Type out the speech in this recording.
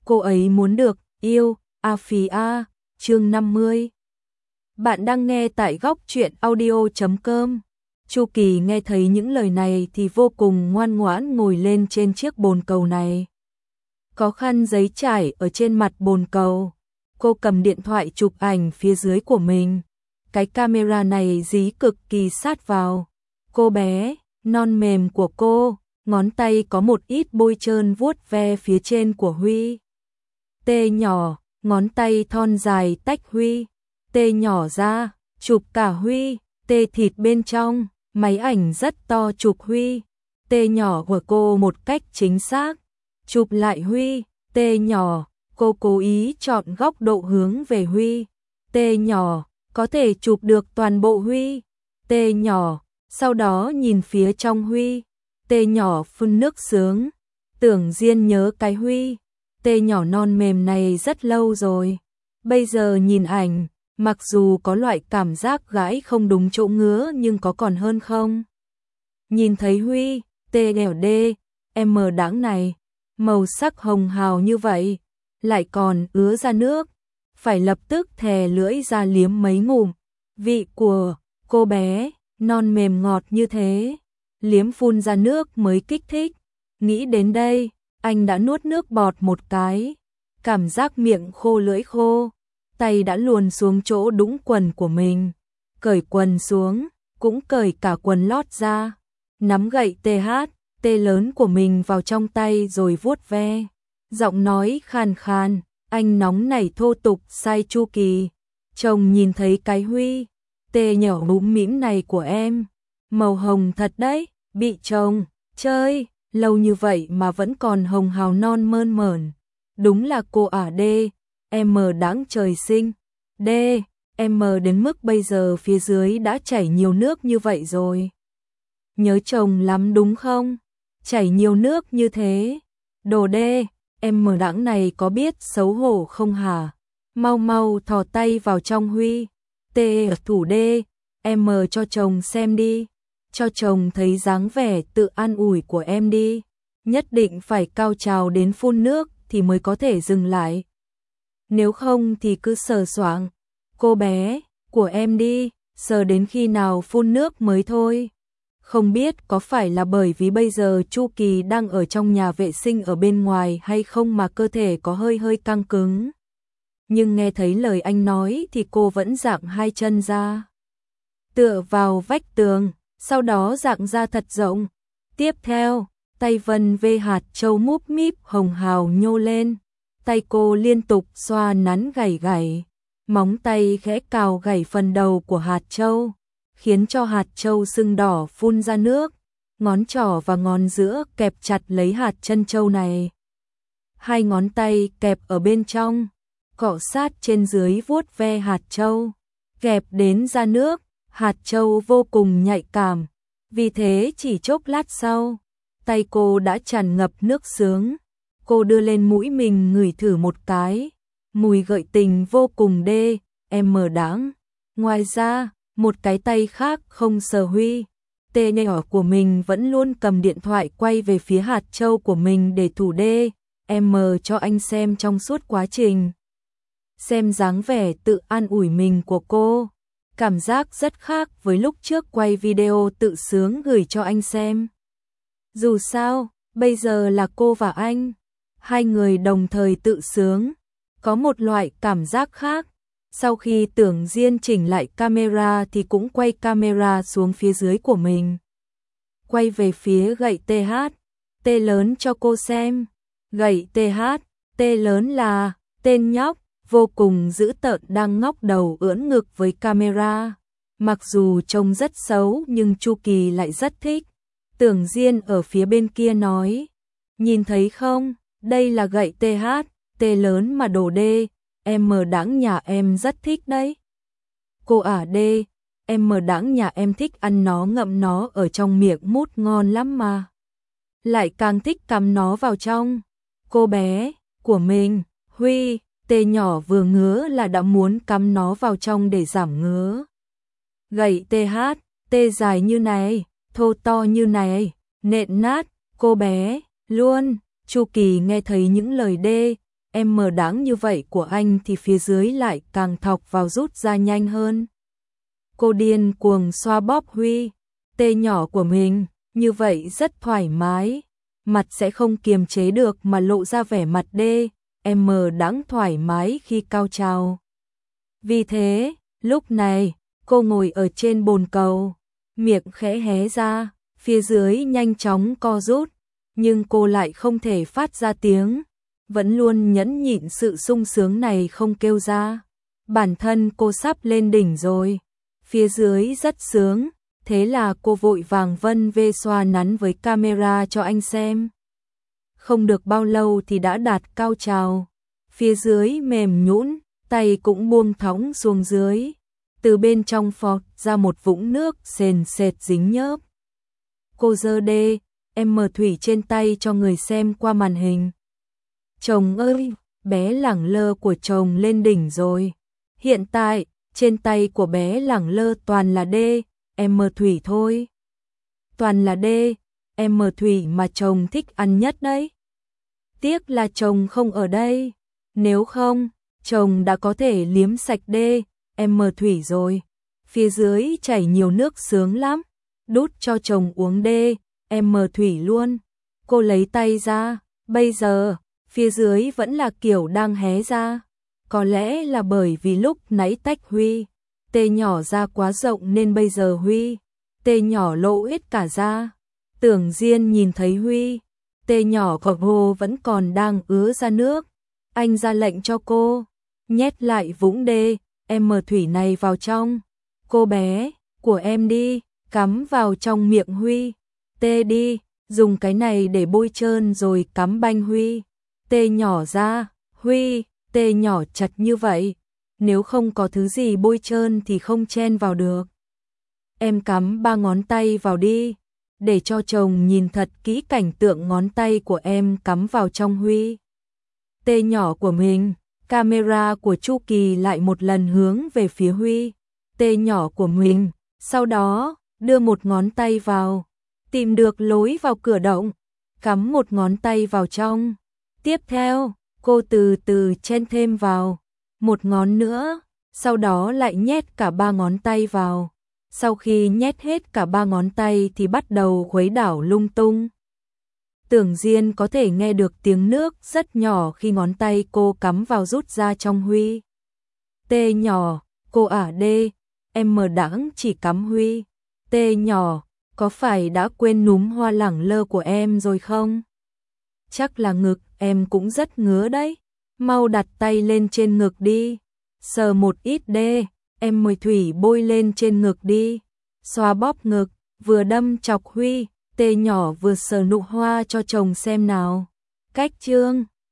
cô ấy muốn được yêu, a phí a, chương 50. Bạn đang nghe tại góc truyện audio.com. Chu Kỳ nghe thấy những lời này thì vô cùng ngoan ngoãn ngồi lên trên chiếc bồn cầu này. Có khăn giấy trải ở trên mặt bồn cầu. Cô cầm điện thoại chụp ảnh phía dưới của mình. Cái camera này dí cực kỳ sát vào. Cô bé, non mềm của cô, ngón tay có một ít bôi trơn vuốt ve phía trên của Huy. Tê nhỏ, ngón tay thon dài tách Huy. Tê nhỏ ra, chụp cả Huy. Tê thịt bên trong, máy ảnh rất to chụp Huy. Tê nhỏ của cô một cách chính xác. Chụp lại Huy. Tê nhỏ, cô cố ý chọn góc độ hướng về Huy. Tê nhỏ, có thể chụp được toàn bộ Huy. Tê nhỏ, sau đó nhìn phía trong Huy. Tê nhỏ phun nước sướng. Tưởng Diên nhớ cái Huy. Tê nhỏ non mềm này rất lâu rồi. Bây giờ nhìn ảnh, mặc dù có loại cảm giác gãi không đúng chỗ ngứa nhưng có còn hơn không. Nhìn thấy Huy, tê đèo đê, em mờ đáng này, màu sắc hồng hào như vậy, lại còn ứa ra nước, phải lập tức thè lưỡi ra liếm mấy ngụm. Vị của cô bé, non mềm ngọt như thế, liếm phun ra nước mới kích thích. Nghĩ đến đây, anh đã nuốt nước bọt một cái, cảm giác miệng khô lưỡi khô. Tay đã luồn xuống chỗ đũng quần của mình, cởi quần xuống, cũng cởi cả quần lót ra, nắm gậy tê lớn của mình vào trong tay rồi vuốt ve, giọng nói khàn khàn, anh nóng nảy thô tục sai Chu Kỳ. Chồng nhìn thấy cái Huy, tê nhỏ mũm mĩm này của em, màu hồng thật đấy, bị chồng chơi lâu như vậy mà vẫn còn hồng hào non mơn mởn, đúng là cô ả đê. Em đáng trời sinh. Đê, em đến mức bây giờ phía dưới đã chảy nhiều nước như vậy rồi. Nhớ chồng lắm đúng không? Chảy nhiều nước như thế. Đồ đê, em đáng này có biết xấu hổ không hả? Mau mau thò tay vào trong Huy. Tê thủ đê, em cho chồng xem đi. Cho chồng thấy dáng vẻ tự an ủi của em đi. Nhất định phải cao trào đến phun nước thì mới có thể dừng lại. Nếu không thì cứ sờ soạng cô bé của em đi, sờ đến khi nào phun nước mới thôi. Không biết có phải là bởi vì bây giờ Chu Kỳ đang ở trong nhà vệ sinh ở bên ngoài hay không mà cơ thể có hơi căng cứng. Nhưng nghe thấy lời anh nói thì cô vẫn dạng hai chân ra, tựa vào vách tường, sau đó dạng ra thật rộng. Tiếp theo, tay vân vê hạt châu múp míp hồng hào nhô lên. Tay cô liên tục xoa nắn gảy, móng tay khẽ cào gảy phần đầu của hạt châu, khiến cho hạt châu sưng đỏ phun ra nước. Ngón trỏ và ngón giữa kẹp chặt lấy hạt chân châu này. Hai ngón tay kẹp ở bên trong, cọ sát trên dưới vuốt ve hạt châu, kẹp đến ra nước. Hạt châu vô cùng nhạy cảm, vì thế chỉ chốc lát sau, tay cô đã tràn ngập nước sướng. Cô đưa lên mũi mình ngửi thử một cái, mùi gợi tình vô cùng đê, em đáng. Ngoài ra, một cái tay khác không sờ Huy, tê nhỏ của mình vẫn luôn cầm điện thoại quay về phía hạt châu của mình để thủ đê, em cho anh xem trong suốt quá trình. Xem dáng vẻ tự an ủi mình của cô, cảm giác rất khác với lúc trước quay video tự sướng gửi cho anh xem. Dù sao, bây giờ là cô và anh. Hai người đồng thời tự sướng, có một loại cảm giác khác. Sau khi Tưởng Diên chỉnh lại camera thì cũng quay camera xuống phía dưới của mình. Quay về phía gậy tê lớn cho cô xem. Gậy tê lớn là tên nhóc, vô cùng dữ tợn đang ngóc đầu ưỡn ngực với camera. Mặc dù trông rất xấu nhưng Chu Kỳ lại rất thích. Tưởng Diên ở phía bên kia nói, nhìn thấy không? Đây là gậy tê lớn mà đồ đê, em đáng nhà em rất thích đấy. Cô ả đê, em đáng nhà em thích ăn nó, ngậm nó ở trong miệng mút ngon lắm mà. Lại càng thích cắm nó vào trong. Cô bé của mình, Huy, tê nhỏ vừa ngứa là đã muốn cắm nó vào trong để giảm ngứa. Gậy tê dài như này, thô to như này, nện nát, cô bé, luôn. Chu Kỳ nghe thấy những lời đê, M đáng như vậy của anh thì phía dưới lại càng thọc vào rút ra nhanh hơn. Cô điên cuồng xoa bóp Huy, tê nhỏ của mình, như vậy rất thoải mái, mặt sẽ không kiềm chế được mà lộ ra vẻ mặt đê, M đáng thoải mái khi cao trào. Vì thế, lúc này, cô ngồi ở trên bồn cầu, miệng khẽ hé ra, phía dưới nhanh chóng co rút, nhưng cô lại không thể phát ra tiếng, vẫn luôn nhẫn nhịn sự sung sướng này không kêu ra. Bản thân cô sắp lên đỉnh rồi, phía dưới rất sướng, thế là cô vội vàng vân vê xoa nắn với camera cho anh xem. Không được bao lâu thì đã đạt cao trào, phía dưới mềm nhũn, tay cũng buông thõng xuống dưới, từ bên trong phọt ra một vũng nước sền sệt dính nhớp. Cô giơ đê, M thủy trên tay cho người xem qua màn hình. Chồng ơi, bé lẳng lơ của chồng lên đỉnh rồi. Hiện tại, trên tay của bé lẳng lơ toàn là đê, M thủy thôi. Toàn là đê, M thủy mà chồng thích ăn nhất đấy. Tiếc là chồng không ở đây, nếu không, chồng đã có thể liếm sạch đê, M thủy rồi. Phía dưới chảy nhiều nước sướng lắm, đút cho chồng uống đê, M thủy luôn. Cô lấy tay ra, bây giờ, phía dưới vẫn là kiểu đang hé ra. Có lẽ là bởi vì lúc nãy tách Huy, tê nhỏ ra quá rộng nên bây giờ Huy, tê nhỏ lộ hết cả ra. Tưởng Diên nhìn thấy Huy, tê nhỏ của cô vẫn còn đang ứa ra nước. Anh ra lệnh cho cô, nhét lại vũng đê, M thủy này vào trong. Cô bé, của em đi, cắm vào trong miệng Huy. Tê đi, dùng cái này để bôi trơn rồi cắm banh Huy. Tê nhỏ ra, Huy, tê nhỏ chặt như vậy. Nếu không có thứ gì bôi trơn thì không chen vào được. Em cắm 3 ngón tay vào đi, để cho chồng nhìn thật kỹ cảnh tượng ngón tay của em cắm vào trong Huy. Tê nhỏ của mình, camera của Chu Kỳ lại một lần hướng về phía Huy. Tê nhỏ của mình, sau đó, đưa một ngón tay vào, tìm được lối vào cửa động, cắm một ngón tay vào trong. Tiếp theo, cô từ từ chen thêm vào, một ngón nữa, sau đó lại nhét cả 3 ngón tay vào. Sau khi nhét hết cả 3 ngón tay thì bắt đầu khuấy đảo lung tung. Tưởng Diên có thể nghe được tiếng nước rất nhỏ khi ngón tay cô cắm vào rút ra trong Huy. Tê nhỏ, cô ả đê, M đãng chỉ cắm Huy. Tê nhỏ, có phải đã quên núm hoa lẳng lơ của em rồi không? Chắc là ngực em cũng rất ngứa đấy. Mau đặt tay lên trên ngực đi. Sờ một ít đê, em mời thủy bôi lên trên ngực đi. Xoa bóp ngực, vừa đâm chọc Huy, tê nhỏ vừa sờ nụ hoa cho chồng xem nào. Cách chương